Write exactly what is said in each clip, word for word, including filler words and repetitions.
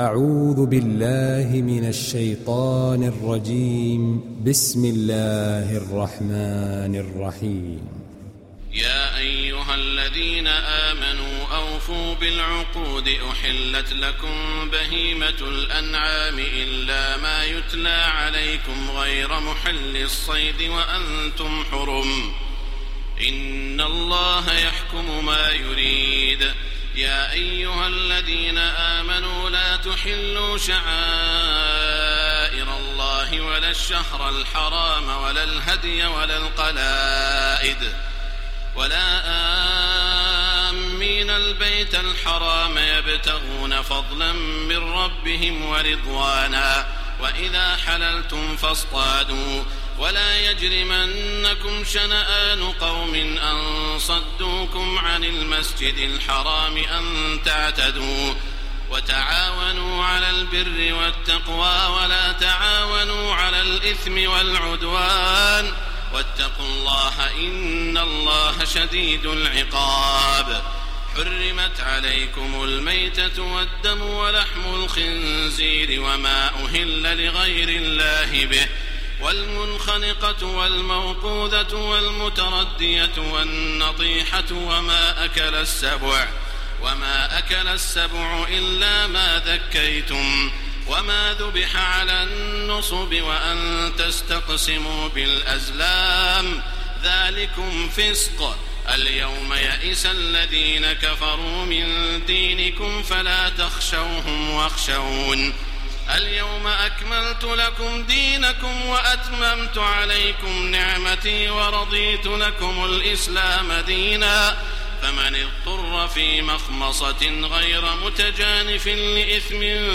أعوذ بالله من الشيطان الرجيم. بسم الله الرحمن الرحيم. يا أيها الذين آمنوا أوفوا بالعقود أحلت لكم بهيمة الأنعام إلا ما يتلى عليكم غير محل الصيد وأنتم حرم إن الله يحكم ما يريد. يا أيها الذين آمنوا لا تحلوا شعائر الله ولا الشهر الحرام ولا الهدي ولا القلائد ولا آمين البيت الحرام يبتغون فضلا من ربهم ورضوانا وإذا حللتم فاصطادوا ولا يجرمنكم شنآن قوم أن صدوكم عن المسجد الحرام أن تعتدوا وتعاونوا على البر والتقوى ولا تعاونوا على الإثم والعدوان واتقوا الله إن الله شديد العقاب. حرمت عليكم الميتة والدم ولحم الخنزير وما أهل لغير الله به والمنخنقة والموقوذة والمتردية والنطيحة وما أكل السبع وما أكل السبع إلا ما ذكيتم وما ذبح على النصب وأن تستقسموا بالأزلام ذلكم فسق. اليوم يئس الذين كفروا من دينكم فلا تخشوهم واخشون. اليوم أكملت لكم دينكم وأتممت عليكم نعمتي ورضيت لكم الإسلام دينا فمن اضطر في مخمصة غير متجانف لإثم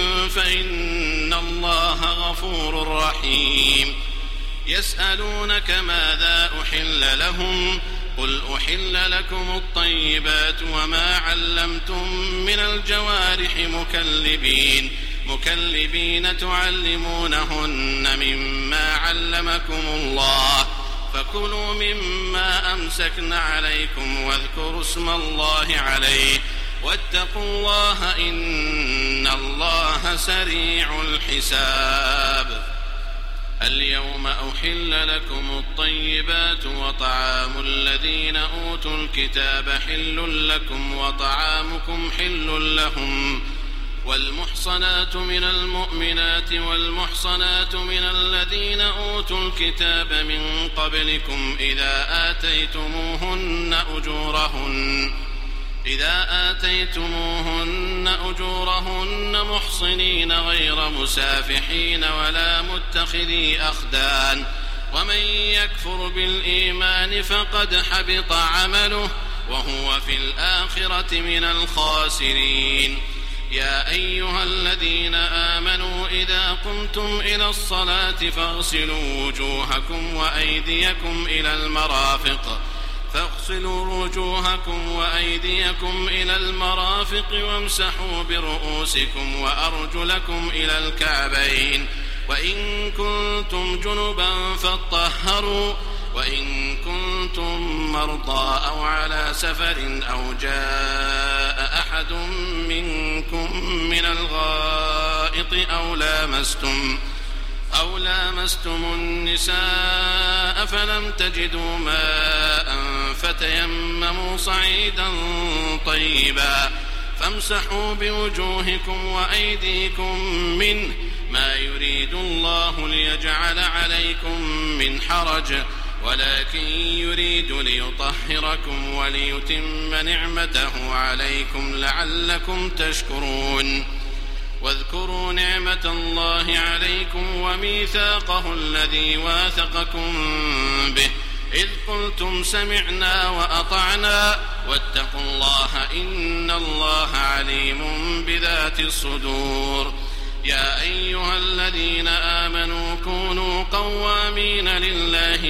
فإن الله غفور رحيم. يسألونك ماذا أحل لهم قل أحل لكم الطيبات وما علمتم من الجوارح مكلبين مكلبين تعلمونهن مما علمكم الله فكلوا مما أمسكن عليكم واذكروا اسم الله عليه واتقوا الله إن الله سريع الحساب. اليوم أحل لكم الطيبات وطعام الذين أوتوا الكتاب حل لكم وطعامكم حل لهم والمحصنات من المؤمنات والمحصنات من الذين أوتوا الكتاب من قبلكم إذا آتيتموهن أجورهن إذا آتيتموهن أجورهن محصنين غير مسافحين ولا متخذي أخدان ومن يكفر بالإيمان فقد حبط عمله وهو في الآخرة من الخاسرين. يا أيها الذين آمنوا إذا قمتم إلى الصلاة فاغسلوا وجوهكم وأيديكم إلى المرافق فاغسلوا وجوهكم وأيديكم إلى المرافق وامسحوا برؤوسكم وأرجلكم إلى الكعبين وإن كنتم جنبا فاطهروا وإن كنتم مرضى أو على سفر أو جاء أحد منكم من الغائط أو لامستم أو لامستم النساء فلم تجدوا ماء فتيمموا صعيدا طيبا فامسحوا بوجوهكم وأيديكم منه ما يريد الله ليجعل عليكم من حرج ولكن يريد ليطهركم وليتم نعمته عليكم لعلكم تشكرون. واذكروا نعمة الله عليكم وميثاقه الذي واثقكم به إذ قلتم سمعنا وأطعنا واتقوا الله إن الله عليم بذات الصدور. يا أيها الذين آمنوا كونوا قوامين لله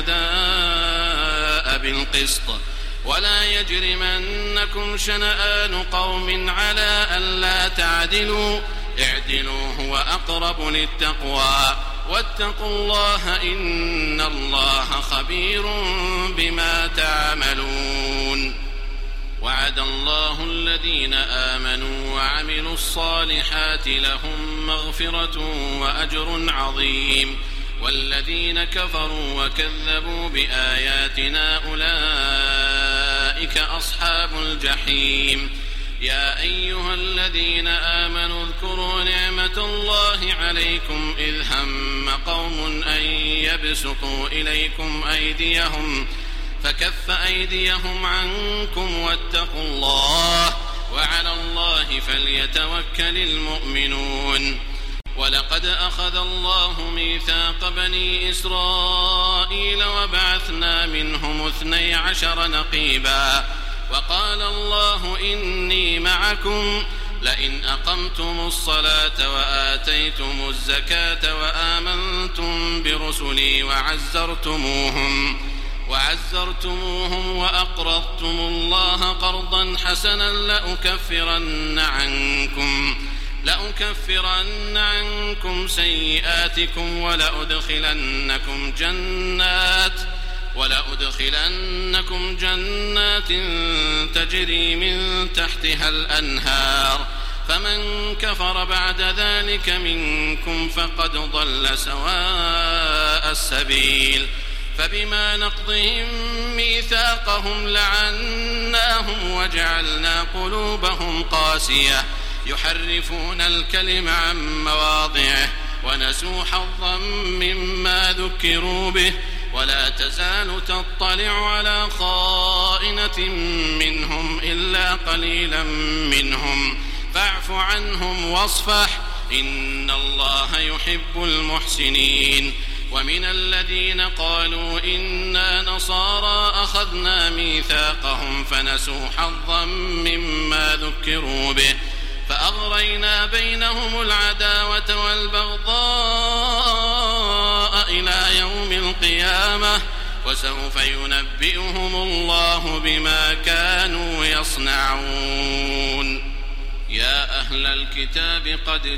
شهداء بالقسط ولا يجرمنكم شنآن قوم على ألا تعدلوا اعدلوا هو أقرب للتقوى واتقوا الله إن الله خبير بما تعملون. وعد الله الذين آمنوا وعملوا الصالحات لهم مغفرة وأجر عظيم والذين كفروا وكذبوا بآياتنا أولئك أصحاب الجحيم يا أيها الذين آمنوا اذكروا نعمة الله عليكم إذ هم قوم أن يبسطوا إليكم أيديهم فكف أيديهم عنكم واتقوا الله وعلى الله فليتوكل المؤمنون ولقد أخذ الله ميثاق بني إسرائيل وبعثنا منهم اثني عشر نقيبا وقال الله إني معكم لئن أقمتم الصلاة وآتيتم الزكاة وآمنتم برسلي وعزرتموهم وعزرتموهم وأقرضتم الله قرضا حسنا لأكفرن عنكم لأكفرن عنكم سيئاتكم ولأدخلنكم جنات ولأدخلنكم جنات تجري من تحتها الأنهار فمن كفر بعد ذلك منكم فقد ضل سواء السبيل فبما نقضهم ميثاقهم لعناهم وجعلنا قلوبهم قاسية يحرفون الكلم عن مواضعه ونسوا حظا مما ذكروا به ولا تزال تطلع على خائنة منهم إلا قليلا منهم فاعف عنهم واصفح إن الله يحب المحسنين ومن الذين قالوا إنا نصارى أخذنا ميثاقهم فنسوا حظا مما ذكروا به فأغرينا بينهم العداوة والبغضاء إلى يوم القيامة وسوف ينبئهم الله بما كانوا يصنعون يا أهل الكتاب قد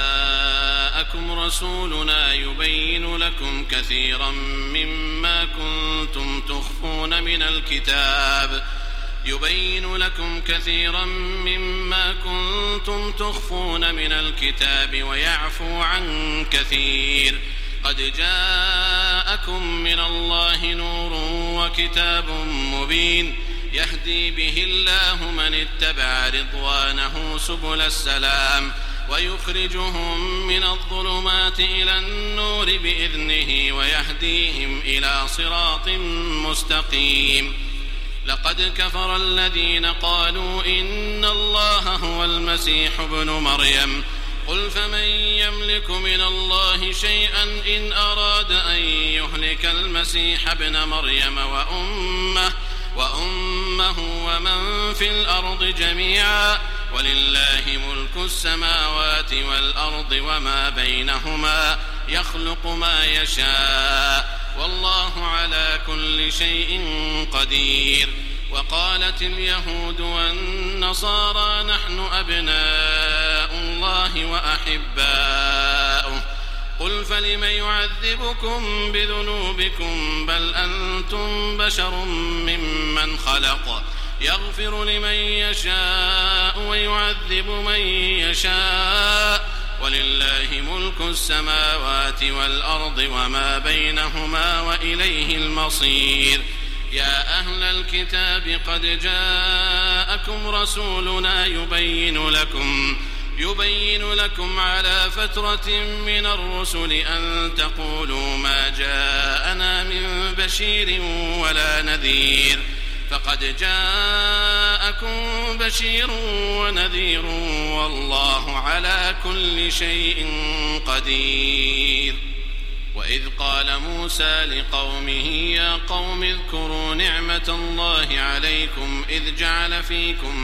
جاءكم رسولنا يبين لكم كثيرا مما كنتم تخفون من الكتاب يبين لكم كثيرا مما كنتم تخفون من الكتاب ويعفو عن كثير قد جاءكم من الله نور وكتاب مبين يهدي به الله من اتبع رضوانه سبل السلام ويخرجهم من الظلمات إلى النور بإذنه ويهديهم إلى صراط مستقيم لقد كفر الذين قالوا إن الله هو المسيح ابن مريم قل فمن يملك من الله شيئا إن أراد أن يهلك المسيح ابن مريم وأمه وأمه ومن في الأرض جميعا ولله ملك السماوات والأرض وما بينهما يخلق ما يشاء والله على كل شيء قدير وقالت اليهود والنصارى نحن أبناء الله وأحباؤه قل فلم يعذبكم بذنوبكم بل أنتم بشر ممن خلق يغفر لمن يشاء ويعذب من يشاء ولله ملك السماوات والأرض وما بينهما وإليه المصير يا أهل الكتاب قد جاءكم رسولنا يبين لكم يبين لكم على فترة من الرسل أن تقولوا ما جاءنا من بشير ولا نذير فقد جاءكم بشير ونذير والله على كل شيء قدير وإذ قال موسى لقومه يا قوم اذكروا نعمة الله عليكم إذ جعل فيكم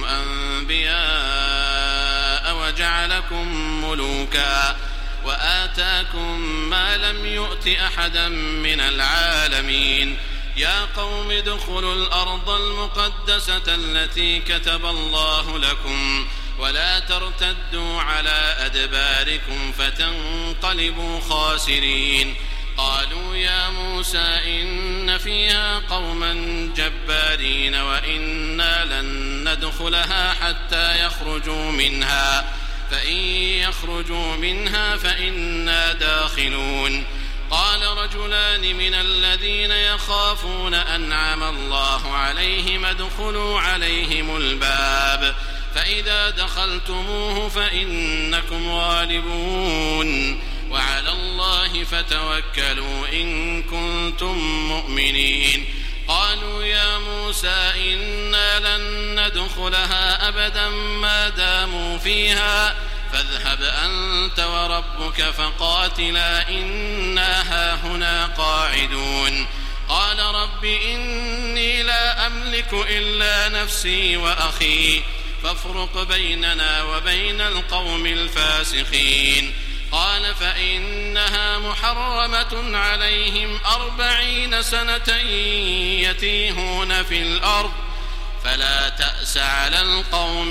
أنبياء وجعلكم ملوكا وآتاكم ما لم يؤت أحدا من العالمين يا قوم ادخلوا الأرض المقدسة التي كتب الله لكم ولا ترتدوا على أدباركم فتنقلبوا خاسرين قالوا يا موسى إن فيها قوما جبارين وإنا لن ندخلها حتى يخرجوا منها فإن يخرجوا منها فإنا داخلون قال رجلان من الذين يخافون أنعم الله عليهم ادخلوا عليهم الباب فإذا دخلتموه فإنكم غالبون وعلى الله فتوكلوا إن كنتم مؤمنين قالوا يا موسى إنا لن ندخلها أبدا ما داموا فيها فاذهب أنت وربك فقاتلا إنا هاهنا قاعدون قال رب إني لا أملك إلا نفسي وأخي فافرق بيننا وبين القوم الفاسقين قال فإنها محرمة عليهم أربعين سنة يتيهون في الأرض فلا تأس على القوم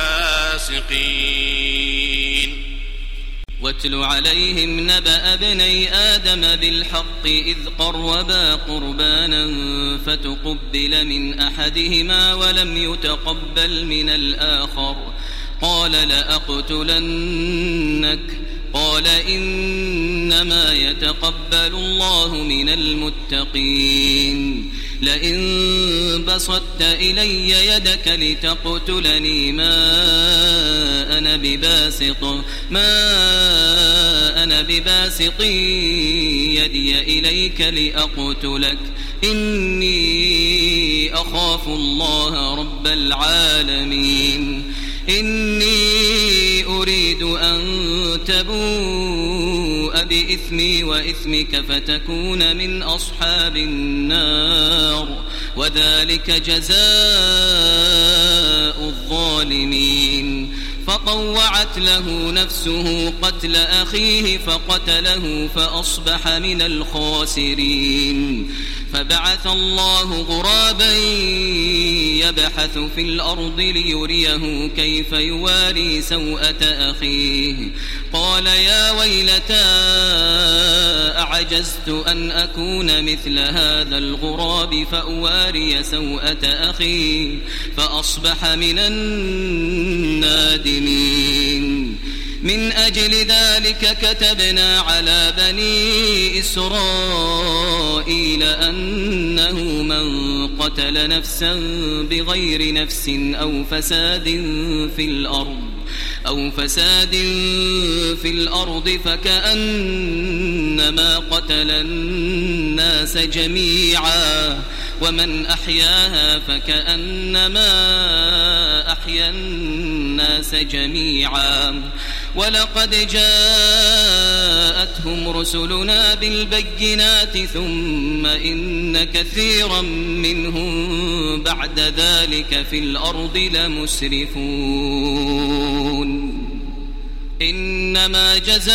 الفاسقين واتل عليهم نبأ ابني آدم بالحق إذ قربا قربانا فتقبل من أحدهما ولم يتقبل من الآخر قال لأقتلنك قال إنما يتقبل الله من المتقين لئن بسطت إلي يدك لتقتلني ما أنا بباسط ما أنا بباسط يدي إليك لأقتلك إني أخاف الله رب العالمين إني أريد أن تبوء بإثمي وإثمك فتكون من أصحاب النار وذلك جزاء الظالمين فطوعت له نفسه قتل أخيه فقتله فأصبح من الخاسرين فبعث الله غرابا يبحث في الأرض ليريه كيف يواري سوءة أخيه قال يا ويلتى أعجزت أن أكون مثل هذا الغراب فأواري سوءة أخي فأصبح من النادمين من أجل ذلك كتبنا على بني إسرائيل أنه من قتل نفسا بغير نفس أو فساد في الأرض أو فساد في الأرض فكأنما قتل الناس جميعا ومن أحياها فكأنما أحيا الناس جميعا ولقد جاءتهم رسلنا بالبينات ثم إن كثيرا منهم بعد ذلك في الأرض لمسرفون إنما جزاء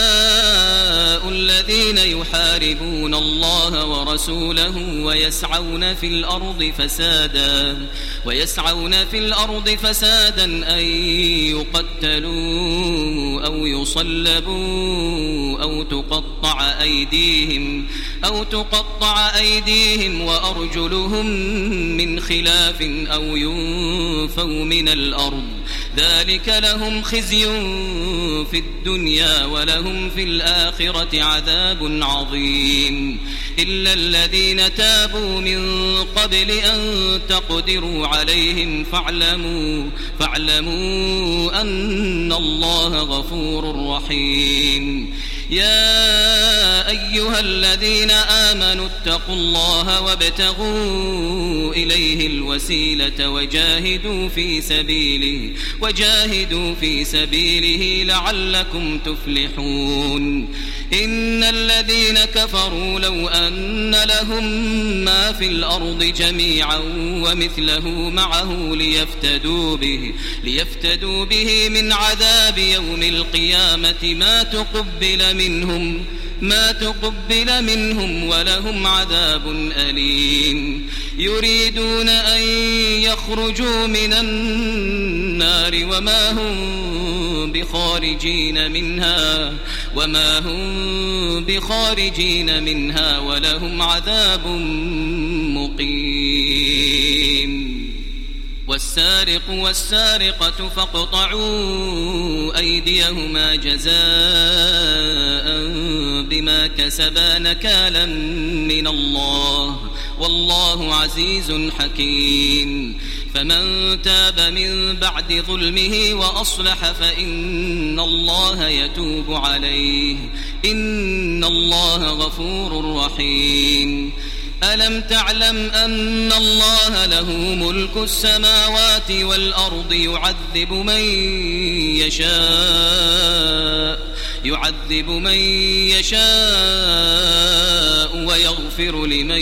الذين يحاربون الله ورسوله ويسعون في الأرض فسادا ويسعون في الأرض فسادا أن يقتلوا أو يصلبوا أو تقطع أيديهم أو تقطع أيديهم وأرجلهم من خلاف أو ينفوا من الأرض ذلك لهم خزي في الدنيا ولهم في الآخرة عذاب عظيم إلا الذين تابوا من قبل أن تقدروا عليهم فاعلموا, فاعلموا أن الله غفور رحيم يا أيها الذين آمنوا اتقوا الله وابتغوا إليه الوسيلة وجاهدوا في سبيله وجاهدوا في سبيله لعلكم تفلحون إن الذين كفروا لو أن لهم ما في الأرض جميعا ومثله معه ليفتدوا به ليفتدوا به من عذاب يوم القيامة ما تقبل منهم ما تقبل منهم ولهم عذاب أليم يريدون أن يخرجوا من النار وما هم بخارجين منها وما هم بخارجين منها ولهم عذاب مقيم والسارق والسارقة فاقطعوا أيديهما جزاء بما كسبا نكالا من الله والله عزيز حكيم فمن تاب من بعد ظلمه وأصلح فإن الله يتوب عليه إن الله غفور رحيم ألم تعلم أن الله له ملك السماوات والأرض يعذب من يشاء يعذب من يشاء ويغفر لمن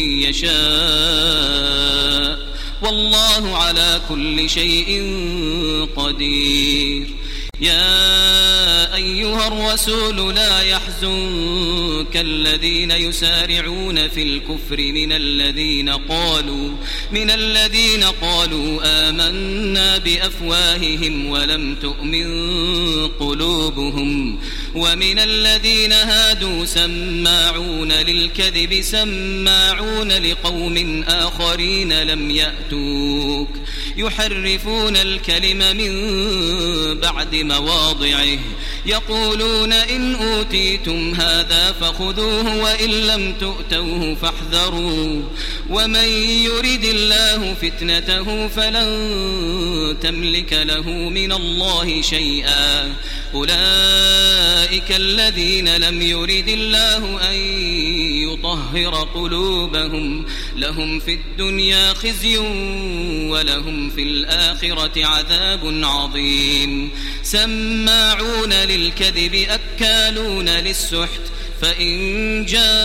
يشاء والله على كل شيء قدير يا أيها الرسول لا يحزنك الذين يسارعون في الكفر من الذين قالوا من الذين قالوا آمنا بأفواههم ولم تؤمن قلوبهم ومن الذين هادوا سماعون للكذب سماعون لقوم آخرين لم يأتوك يحرفون الكلم من بعد مواضعه يقولون إن أوتيتم هذا فخذوه وإن لم تؤتوه فاحذروا ومن يرد الله فتنته فلن تملك له من الله شيئا أولئك الذين لم يرد الله أن يطهر قلوبهم لهم في الدنيا خزي ولهم في الآخرة عذاب عظيم سماعون للكذب أكالون للسحت فإن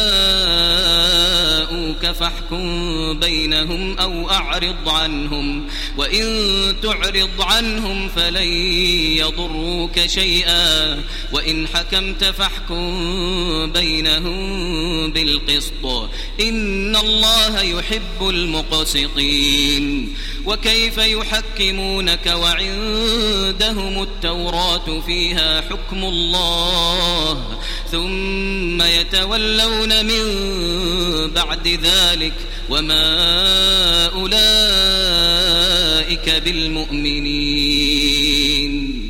جاءوك فاحكم بينهم أو أعرض عنهم وإن تعرض عنهم فلن يضروك شيئا وإن حكمت فاحكم بينهم بالقسط إن الله يحب المقسطين وكيف يحكمونك وعندهم التوراة فيها حكم الله ثم يتولون من بعد ذلك وما أولئك بالمؤمنين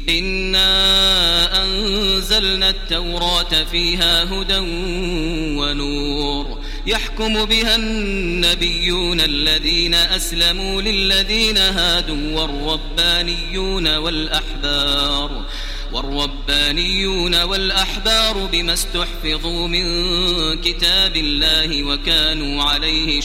إنا أنزلنا التوراة فيها هدى ونور يحكم بها النبيون الذين أسلموا للذين هادوا والربانيون والأحبار والربانيون والأحبار بما استحفظوا من كتاب الله وكانوا عليه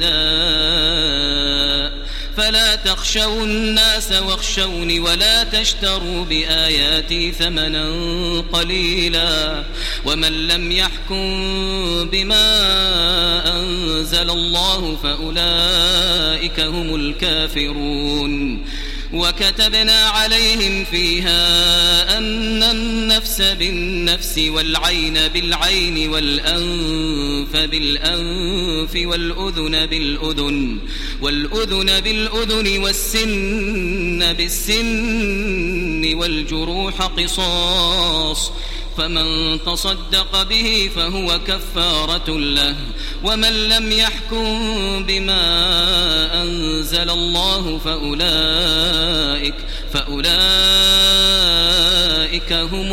شهداء فلا تخشوا الناس واخشوني ولا تشتروا بآياتي ثمنا قليلا ومن لم يحكم بما أنزل الله فأولئك هم الكافرون وكتبنا عليهم فيها أن النفس بالنفس والعين بالعين والأنف بالأنف والأذن بالأذن والأذن بالأذن والسن بالسن والجروح قصاص فمن تصدق به فهو كفارة له ومن لم يحكم بما أنزل الله فأولئك فأولئك هم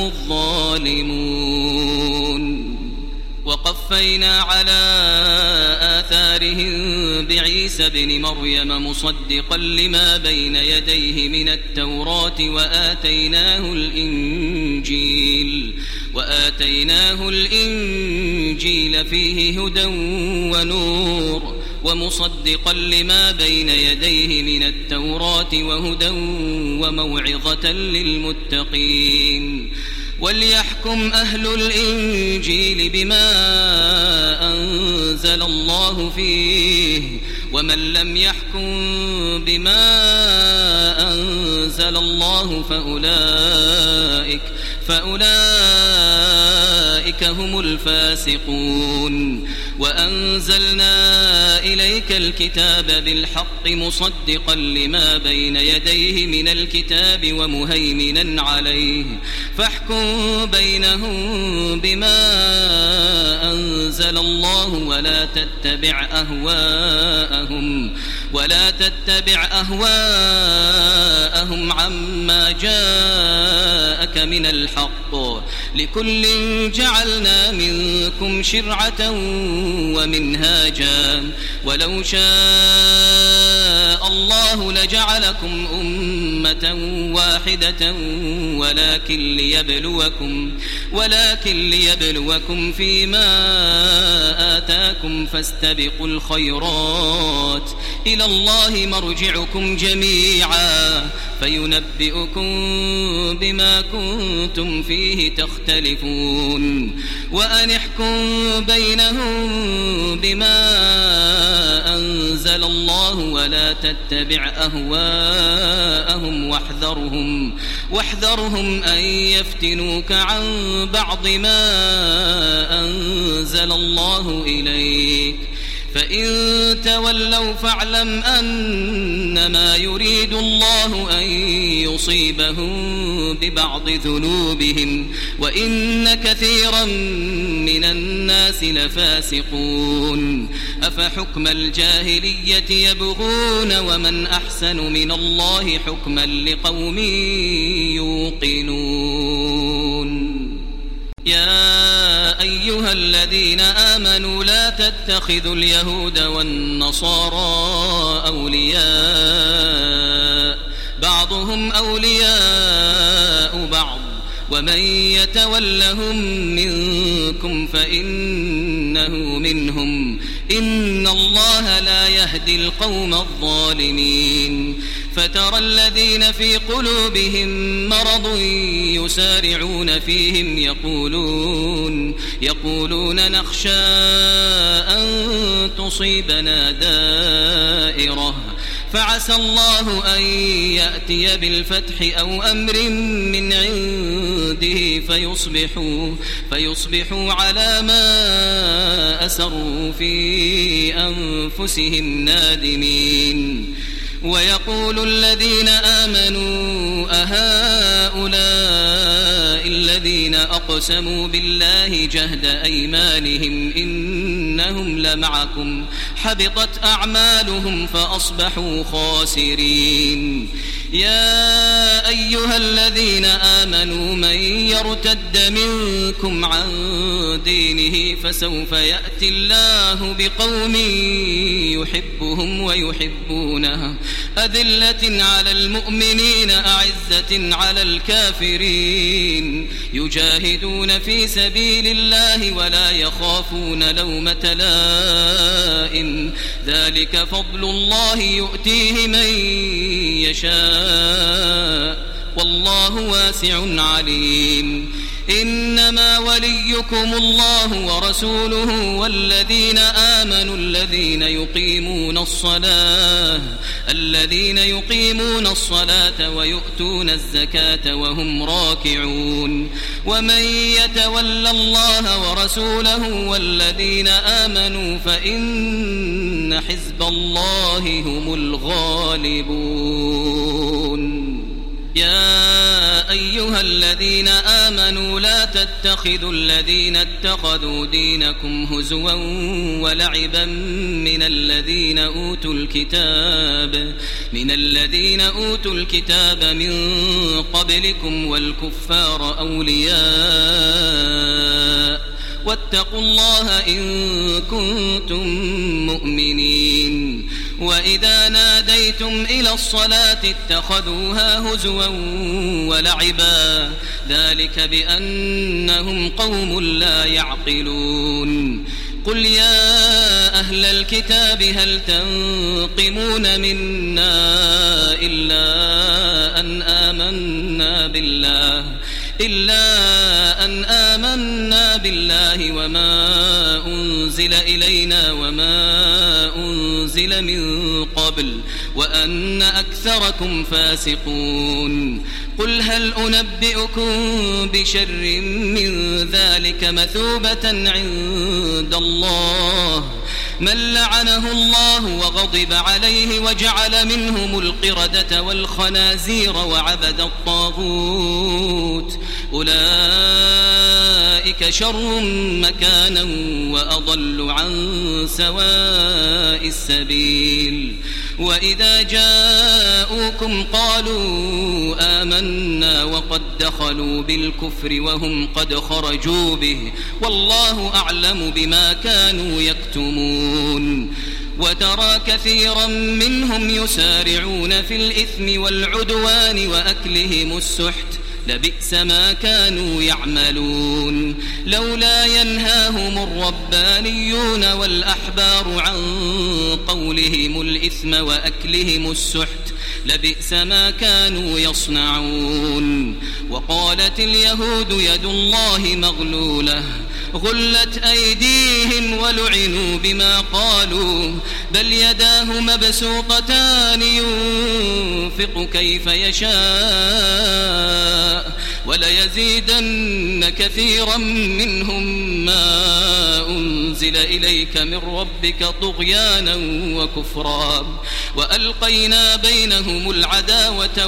الظالمون وقفينا على آثارهم بعيسى ابن مريم مصدقا لما بين يديه من التوراة وآتيناه الإنجيل وآتيناه الإنجيل فيه هدى ونور ومصدقا لما بين يديه من التوراة وهدى وموعظة للمتقين وليحكم أهل الإنجيل بما أنزل الله فيه ومن لم يحكم بما أنزل الله فأولئك فأولئك فأولئك هم الفاسقون. وأنزلنا إليك الكتاب بالحق مصدقا لما بين يديه من الكتاب ومهيمنا عليه فاحكم بينهم بما أنزل الله ولا تتبع أهواءهم ولا تتبع أهواءهم عما جاءك من الحق لكل جعلنا منكم شرعة ومنهاجا ولو شاء الله لجعلكم أمة واحدة ولكن ليبلوكم ولكن ليبلوكم فيما آتاكم فاستبقوا الخيرات إلى الله مرجعكم جميعا فينبئكم بما كنتم فيه تختلفون. وأن احكم بينهم بما أنزل الله ولا تتبع أهواءهم واحذرهم واحذرهم أن يفتنوك عن بعض ما أنزل الله إليك فإن تولوا فاعلم أنما يريد الله أن يصيبهم ببعض ذنوبهم وإن كثيرا من الناس لفاسقون. أفحكم الجاهلية يبغون ومن أحسن من الله حكما لقوم يوقنون. يا أيها الذين آمنوا لا تتخذوا اليهود والنصارى أولياء بعضهم أولياء بعض ومن يتولهم منكم فإنه منهم إن الله لا يهدي القوم الظالمين. فترى الذين في قلوبهم مرض يسارعون فيهم يقولون يقولون نخشى أن تصيبنا دائرة فعسى الله أن يأتي بالفتح أو أمر من عنده فيصبحوا, فيصبحوا على ما أسروا في أنفسهم نادمين. ويقول الذين آمنوا أهؤلاء الذين أقسموا بالله جهد أيمانهم إنهم لمعكم حبطت أعمالهم فأصبحوا خاسرين. يا أيها الذين آمنوا من يرتد منكم عن دينه فسوف يأتي الله بقوم يحبهم ويحبونه أذلة على المؤمنين أعزة على الكافرين يجاهدون في سبيل الله ولا يخافون لومة لائم ذلك فضل الله يؤتيه من يشاء والله واسع عليم. إنما وليكم الله ورسوله والذين آمنوا الذين يقيمون الصلاة الذين يقيمون الصلاة ويؤتون الزكاة وهم راكعون. ومن يتول الله ورسوله والذين آمنوا فإن حزب الله هم الغالبون. يا أيها الذين آمنوا لا تتخذوا الذين اتخذوا دينكم هزوا ولعبا من الذين أوتوا الكتاب من الذين أوتوا الكتاب من قبلكم والكفار أولياء واتقوا الله إن كنتم مؤمنين. وإذا ناديتم إلى الصلاة اتخذوها هزوا ولعبا ذلك بأنهم قوم لا يعقلون. قل يا أهل الكتاب هل تنقمون منا إلا أن آمنا بالله إلا أن آمنا بالله وما أنزل إلينا وما أنزل من قبل وأن أكثركم فاسقون. قل هل أنبئكم بشر من ذلك مثوبة عند الله من لعنه الله وغضب عليه وجعل منهم القردة والخنازير وعبد الطاغوت أولئك شر مكانا وأضل عن سواء السبيل وإذا جاءوكم قالوا آمنا وقد دخلوا بالكفر وهم قد خرجوا به والله أعلم بما كانوا يكتمون وترى كثيرا منهم يسارعون في الإثم والعدوان وأكلهم السحت لبئس ما كانوا يعملون لولا ينهاهم الربانيون والأحبار عن قولهم الإثم وأكلهم السحت لبئس ما كانوا يصنعون وقالت اليهود يد الله مغلولة غلت أيديهم ولعنوا بما قالوا بل يداه مبسوطتان ينفق كيف يشاء وليزيدن كثيرا منهم ما أنزل إليك من ربك طغيانا وكفرا وألقينا بينهم العداوة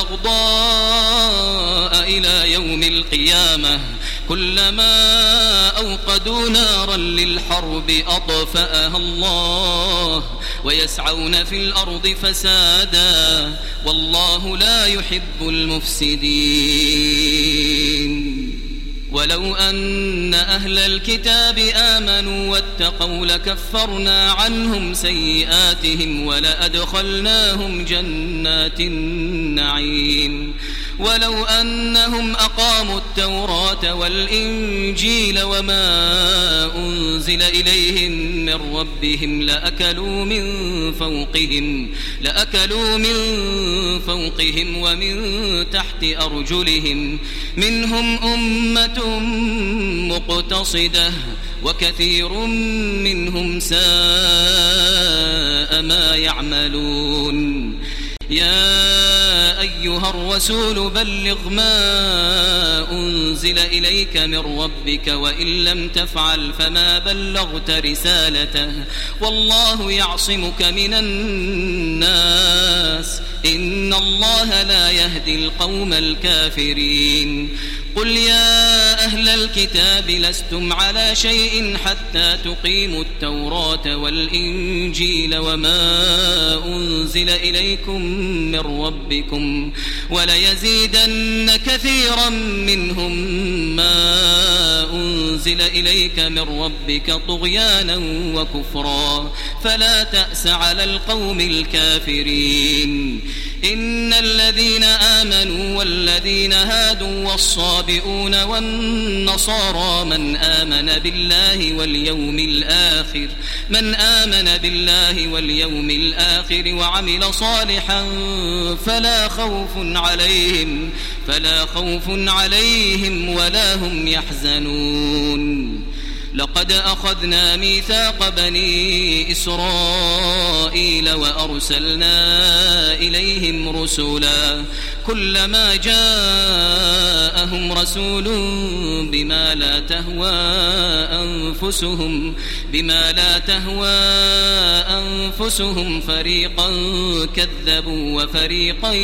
والبغضاء إلى يوم القيامة كلما أوقدوا نارا للحرب أطفأها الله ويسعون في الأرض فسادا والله لا يحب المفسدين ولو أن أهل الكتاب آمنوا واتقوا لكفرنا عنهم سيئاتهم ولأدخلناهم جنات النعيم ولو أنهم أقاموا التوراة والإنجيل وما أنزل إليهم من ربهم لأكلوا من فوقهم لأكلوا من فوقهم ومن تحت أرجلهم منهم أمة مقتصدة وكثير منهم ساء ما يعملون يا أيها الرسول بلغ ما أنزل إليك من ربك وإن لم تفعل فما بلغت رسالته والله يعصمك من الناس إن الله لا يهدي القوم الكافرين قل يا أهل الكتاب لستم على شيء حتى تقيموا التوراة والإنجيل وما أنزل إليكم من ربكم وليزيدن كثيرا منهم ما أنزل إليك من ربك طغيانا وكفرا فلا تأس على القوم الكافرين إن الذين آمنوا والذين هادوا والصابئون والنصارى من آمن بالله واليوم الآخر من آمن بالله واليوم الآخر وعمل صالحا فلا خوف عليهم فلا خوف عليهم ولا هم يحزنون لقد أخذنا ميثاق بني إسرائيل وأرسلنا إليهم رسولا كلما جاءهم رسول بما لا تهوى أنفسهم بما لا تهوى أنفسهم فريقا كذبوا وفريقا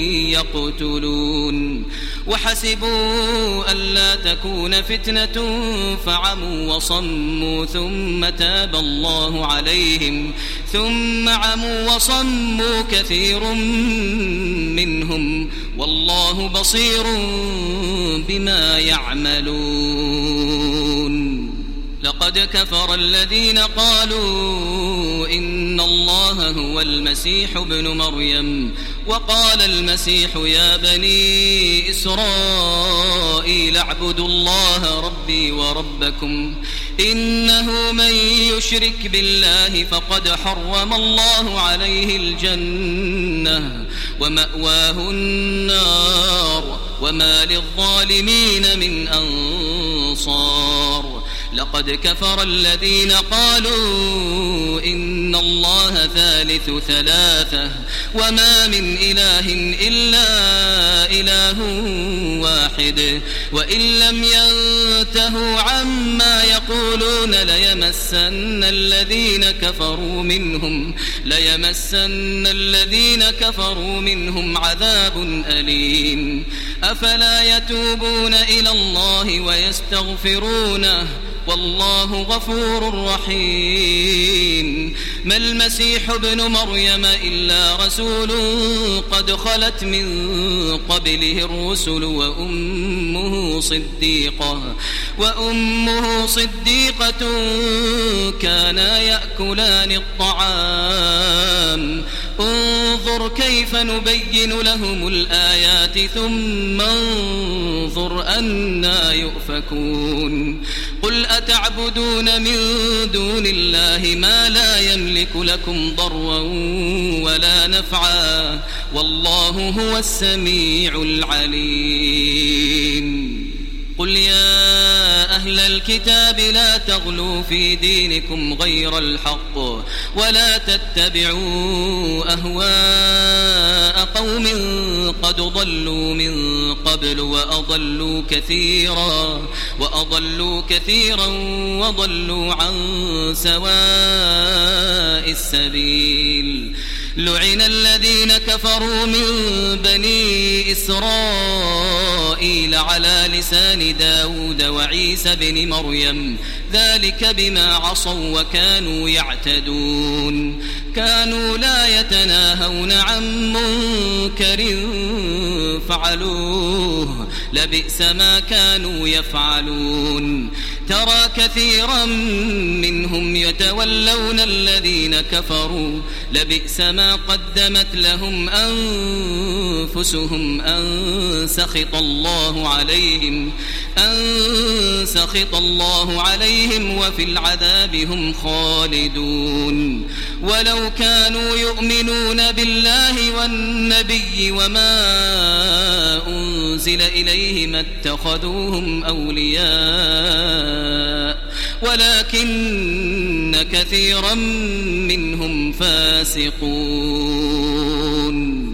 يقتلون وحسبوا ألا تكون فتنة فعموا وصموا ثم تاب الله عليهم ثم عموا وصموا كثير منهم والله بصير بما يعملون لقد كفر الذين قالوا إن الله هو المسيح ابن مريم وقال المسيح يا بني إسرائيل اعبدوا الله ربي وربكم إنه من يشرك بالله فقد حرم الله عليه الجنة ومأواه النار وما للظالمين من أنصار لقد كفر الذين قالوا إن الله ثالث ثلاثة وما من إله إلا إله واحد وإن لم ينتهوا عما يقولون ليمسن الذين كفروا منهم ليمسن الذين كفروا منهم عذاب أليم أفلا يتوبون إلى الله ويستغفرونه والله غفور رحيم ما المسيح ابن مريم إلا رسول قد خلت من قبله الرسل وأمه صديقة وأمه صديقة كانا يأكلان الطعام انظر كيف نبين لهم الآيات ثم انظر أنى يؤفكون قل أتعبدون من دون الله ما لا يملك لكم ضرا ولا نفعا والله هو السميع العليم قل يا أهل الكتاب لا تغلوا في دينكم غير الحق ولا تتبعوا أهواء قوم قد ضلوا من قبل وأضلوا كثيرا وأضلوا كثيرا وضلوا عن سواء السبيل لعن الذين كفروا من بني إسرائيل على لسان داود وعيسى بن مريم ذلك بما عصوا وكانوا يعتدون كانوا لا يتناهون عن منكر فعلوه لبئس ما كانوا يفعلون ترى كثيرا منهم يتولون الذين كفروا لبئس ما قدمت لهم أنفسهم أن سخط الله عليهم أن سخط الله عليهم وفي العذاب هم خالدون ولو كانوا يؤمنون بالله والنبي وما أنزل إليه ما اتخذوهم أولياء ولكن كثيرا منهم فاسقون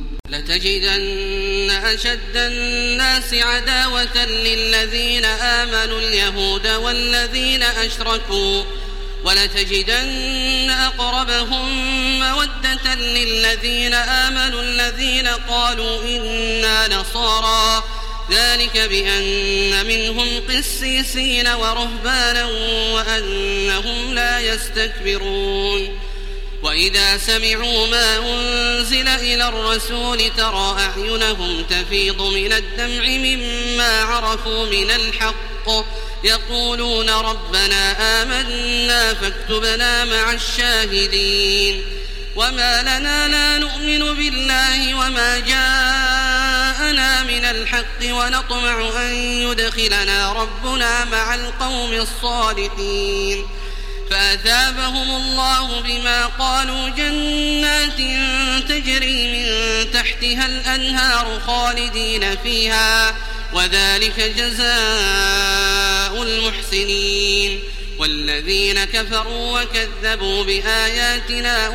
لتجدن أشد الناس عداوة للذين آمنوا اليهود والذين أشركوا ولتجدن أقربهم مودة للذين آمنوا الذين قالوا إنا نصارى ذلك بأن منهم قسيسين ورهبانا وأنهم لا يستكبرون وإذا سمعوا ما أنزل إلى الرسول ترى أعينهم تفيض من الدمع مما عرفوا من الحق يقولون ربنا آمنا فاكتبنا مع الشاهدين وما لنا لا نؤمن بالله وما جاءنا من الحق ونطمع أن يدخلنا ربنا مع القوم الصالحين فأثابهم الله بما قالوا جنات تجري من تحتها الأنهار خالدين فيها وذلك جزاء المحسنين والذين كفروا وكذبوا بآياتنا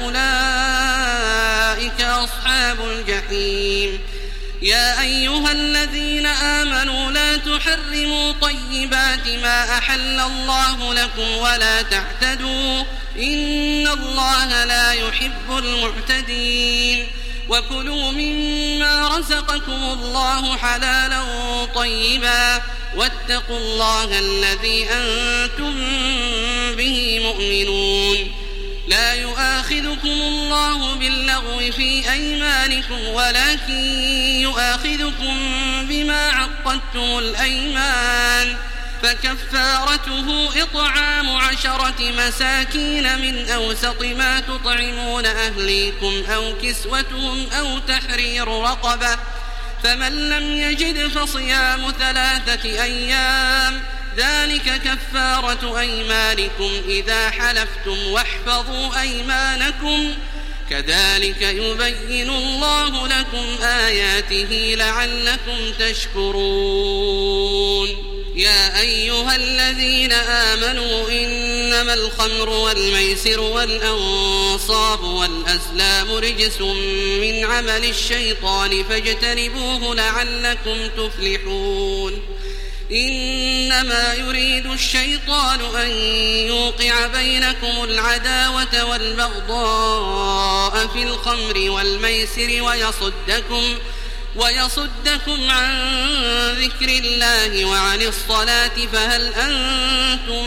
أولئك أصحاب الجحيم يا أيها الذين آمنوا لا تحرموا طيبات ما أحل الله لكم ولا تعتدوا إن الله لا يحب المعتدين وكلوا مما رزقكم الله حلالا طيبا واتقوا الله الذي أنتم به مؤمنون لا يؤاخذكم الله باللغو في أيمانكم ولكن يؤاخذكم بما عقدتم الأيمان فكفارته إطعام عشرة مساكين من أوسط ما تطعمون أهليكم أو كسوتهم أو تحرير رقبة فمن لم يجد فصيام ثلاثة أيام ذلك كفارة أيمانكم إذا حلفتم واحفظوا أيمانكم كذلك يبين الله لكم آياته لعلكم تشكرون يا يا أيها الذين آمنوا إنما الخمر والميسر والأنصاب والأزلام رجس من عمل الشيطان فاجتنبوه لعلكم تفلحون إنما يريد الشيطان أن يوقع بينكم العداوة والبغضاء في الخمر والميسر ويصدكم ويصدكم عن ذكر الله وعن الصلاة فهل أنتم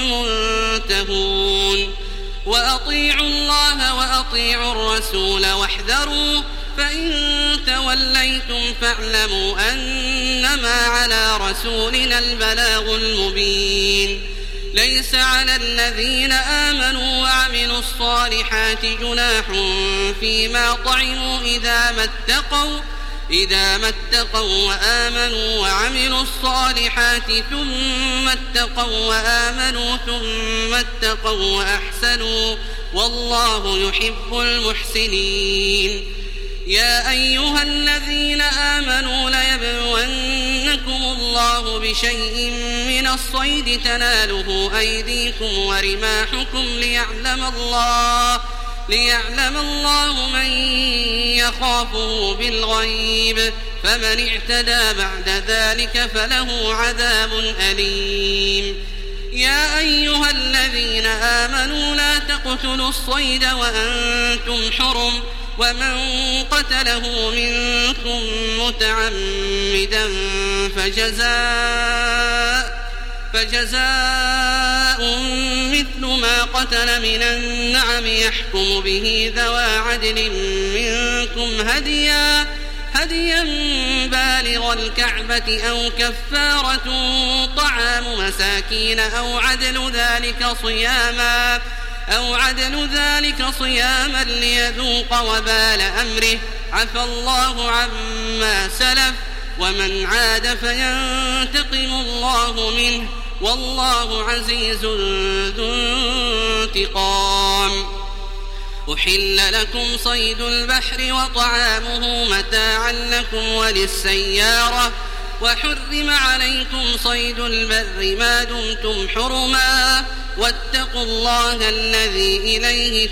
منتهون وأطيعوا الله وأطيعوا الرسول واحذروا فإن توليتم فاعلموا أنما على رسولنا البلاغ المبين ليس على الذين آمنوا وعملوا الصالحات جناح فيما طعموا إذا ما اتقوا إذا ما اتقوا وآمنوا وعملوا الصالحات ثم اتقوا وآمنوا ثم اتقوا وأحسنوا والله يحب المحسنين يا أيها الذين آمنوا ليبلونكم الله بشيء من الصيد تناله أيديكم ورماحكم ليعلم الله ليعلم الله من يخافه بالغيب فمن اعتدى بعد ذلك فله عذاب أليم يا أيها الذين آمنوا لا تقتلوا الصيد وأنتم حرم ومن قتله منكم متعمدا فجزاء فجزاء مثل ما قتل من النعم يحكم به ذوى عدل منكم هديا هديا بالغ الكعبة أو كفارة طعام مساكين أو عدل ذلك صياما أو عدل ذلك صياما ليذوق وبال أمره عفى الله عما سلف ومن عاد فينتقم الله منه والله عزيز ذو انتقام أحل لكم صيد البحر وطعامه متاعا لكم وللسيارة وحرم عليكم صيد البر ما دمتم حرما واتقوا الله الذي إليه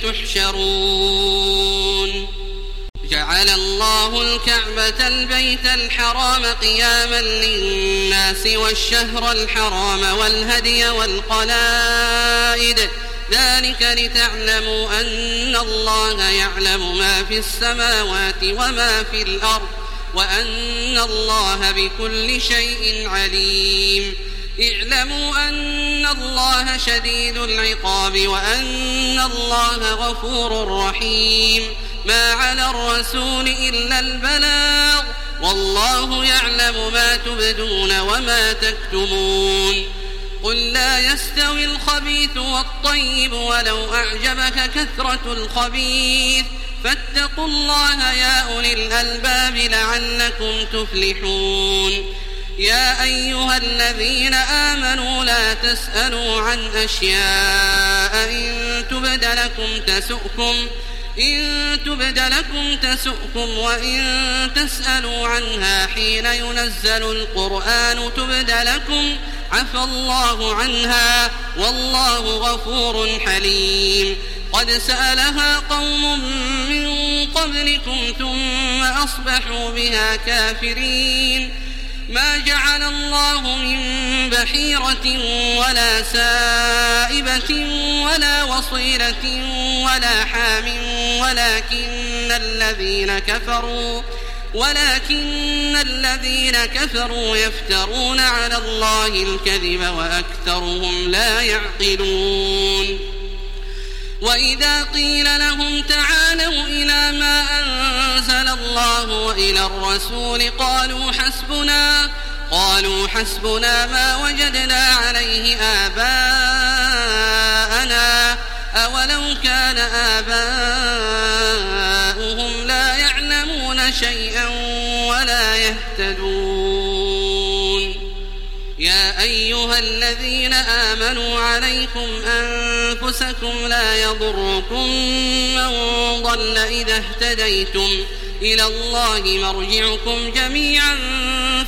تحشرون جعل الله الكعبة البيت الحرام قياما للناس والشهر الحرام والهدي والقلائد ذلك لتعلموا أن الله يعلم ما في السماوات وما في الأرض وأن الله بكل شيء عليم اعلموا أن الله شديد العقاب وأن الله غفور رحيم ما على الرسول إلا البلاغ والله يعلم ما تبدون وما تكتمون قل لا يستوي الخبيث والطيب ولو أعجبك كثرة الخبيث فاتقوا الله يا أولي الألباب لعلكم تفلحون يا أيها الذين آمنوا لا تسألوا عن أشياء إن تبد لكم تسؤكم إن تبد لكم تسؤكم وإن تسألوا عنها حين ينزل القرآن تبد لكم عفى الله عنها والله غفور حليم قد سألها قوم من قبلكم ثم أصبحوا بها كافرين ما جعل الله من بحيرة ولا سائبة ولا وصيلة ولا حام ولكن الذين كفروا ولكن الذين كفروا يفترون على الله الكذب وأكثرهم لا يعقلون وإذا قيل لهم تعالوا إلى ما أنزل الله وإلى الرسول قالوا حسبنا قالوا حسبنا ما وجدنا عليه آباءنا أولو كان آباؤهم لا يعلمون شيئا ولا يهتدون يا أيها الذين آمنوا عليكم أنفسكم لا يضركم من ضل إذا اهتديتم إلى الله مرجعكم جميعا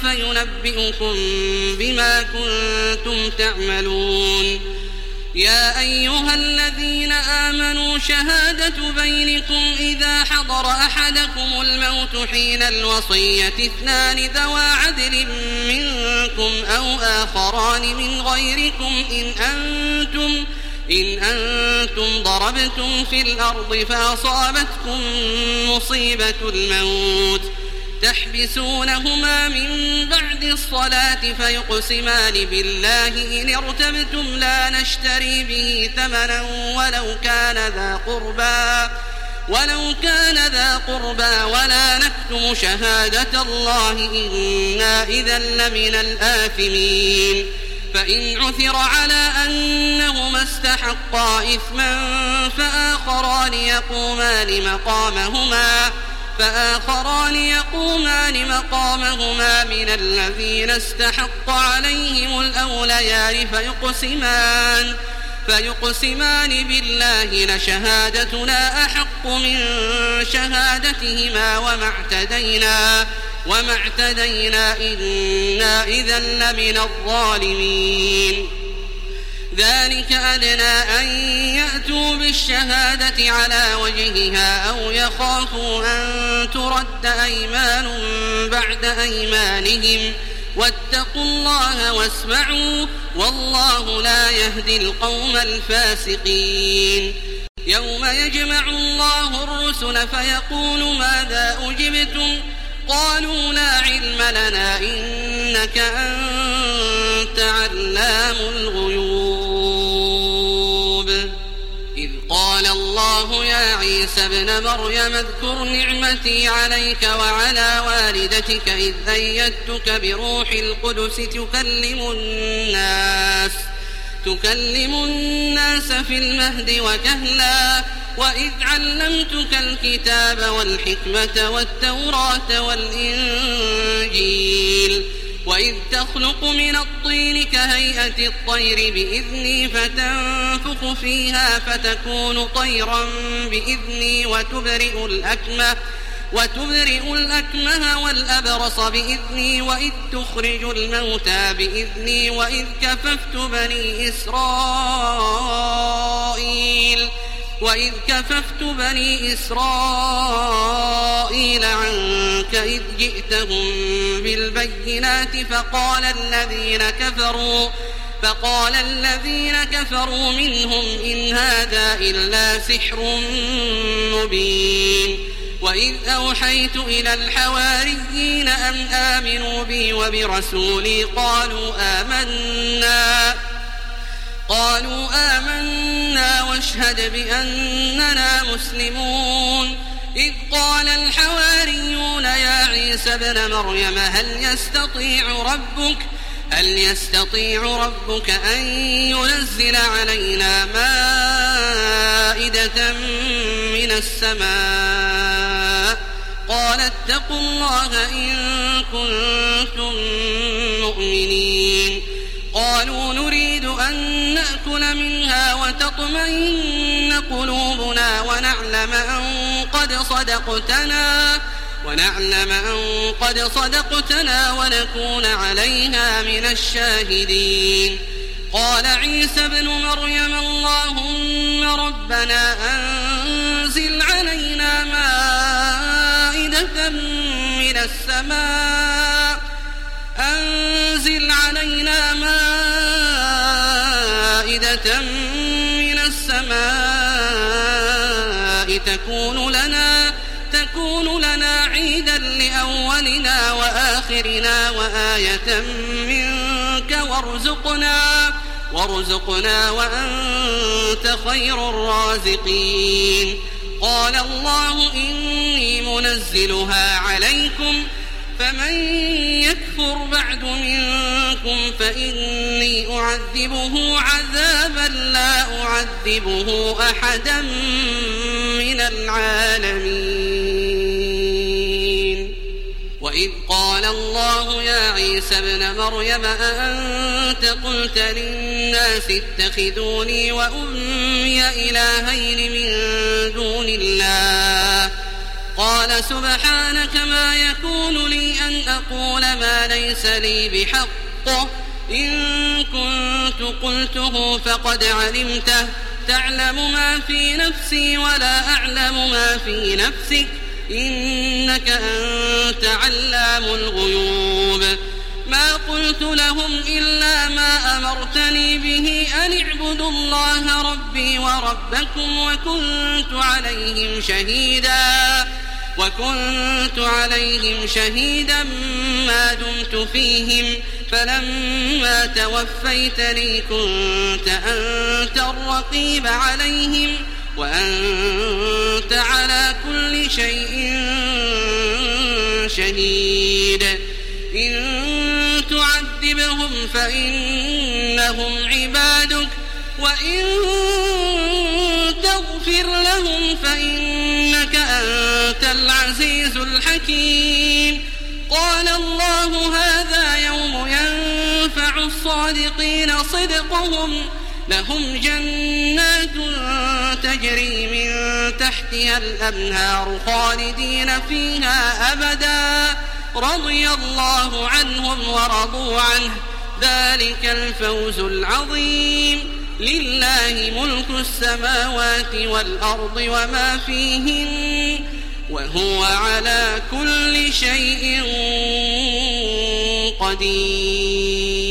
فينبئكم بما كنتم تعملون. يا أيها الذين آمنوا شهادة بينكم إذا حضر أحدكم الموت حين الوصية اثنان ذوى عدل منكم أو آخران من غيركم إن أنتم إن أنتم ضربتم في الأرض فأصابتكم مصيبة الموت تحبسونهما من بعد الصلاة فيقسمان بالله إن ارتبتم لا نشتري به ثمنا ولو كان ذا قربى ولو كان ذا قربى ولا نكتم شهادة الله إنا إذا لمن الآثمين. فإن عثر على أنهما استحقا إثما فآخران يقومان مقامهما فآخران يقومان مقامهما من الذين استحق عليهم الأوليان فيقسمان فيقسمان بالله لشهادتنا أحق من شهادتهما وما اعتدينا وما اعتدينا إنا إذا لمن الظالمين. ذلك أدنى أن يأتوا بالشهادة على وجهها أو يخافوا أن ترد أيمان بعد أيمانهم واتقوا الله واسمعوا والله لا يهدي القوم الفاسقين. يوم يجمع الله الرسل فيقول ماذا أجبتم قالوا لا علم لنا إنك أنت علام الغيوب. إذ قال الله يا عيسى ابن مريم اذكر نعمتي عليك وعلى والدتك إذ أيدتك بروح القدس تكلم الناس تكلم الناس في المهد وكهلا وإذ علمتك الكتاب والحكمة والتوراة والإنجيل وإذ تخلق من الطين كهيئة الطير بإذني فتنفخ فيها فتكون طيرا بإذني وتبرئ الأكمه وتبرئ الأكمه والأبرص بإذني وإذ تخرج الموتى بإذني وإذ كففت بني إسرائيل وإذ كففت بني إسرائيل عنك إذ جئتهم بالبينات فقال الذين كفروا فقال الذين كفروا منهم إن هذا إلا سحر مبين. وإذ أوحيت إلى الحواريين أن آمنوا بي وبرسولي قالوا آمنا قالوا آمنا واشهد بأننا مسلمون. إذ قال الحواريون يا عيسى ابن مريم هل يستطيع ربك هل يستطيع ربك أن ينزل علينا مائدة من السماء قال اتقوا الله إن كنتم مؤمنين. قالوا نريد أن نأكل منها وتطمئن قلوبنا ونعلم أن قد صدقتنا ونعلم أن قد صدقتنا ونكون عليها من الشاهدين. قال عيسى ابن مريم اللهم ربنا أنزل علينا مائدة من السماء أنزل علينا مائدة من السماء تكون لنا تكون لنا عيدا لأولنا وآخرنا وآية منك وارزقنا وارزقنا وأنت خير الرازقين. قال الله إني منزلها عليكم فمن يكفر بعد منكم فإني أعذبه عذابا لا أعذبه أحدا من العالمين. وإذ قال الله يا عيسى ابن مريم أأنت قلت للناس اتخذوني وأمي إلهين من دون الله قال سبحانك ما يكون لي أن أقول ما ليس لي بحق إن كنت قلته فقد علمته تعلم ما في نفسي ولا أعلم ما في نفسك إنك أنت علام الغيوب ما قلت لهم إلا ما أمرتني به أن اعبدوا الله ربي وربكم وكنت عليهم شهيدا وكنت عليهم شهيدا ما دمت فيهم فلما توفيتني كنت أنت الرقيب عليهم وأنت على كل شيء شهيد إن تعذبهم فإنهم عبادك وإن تغفر لهم فإنك أنت العزيز الحكيم قال الله هذا يوم ينفع الصادقين صدقهم لهم جنات تجري من تحتها الأنهار خالدين فيها أبدا رضي الله عنهم ورضوا عنه ذلك الفوز العظيم لله ملك السماوات والأرض وما فيهن وهو على كل شيء قدير.